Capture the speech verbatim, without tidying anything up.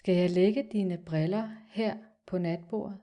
Skal jeg lægge dine briller her på natbordet?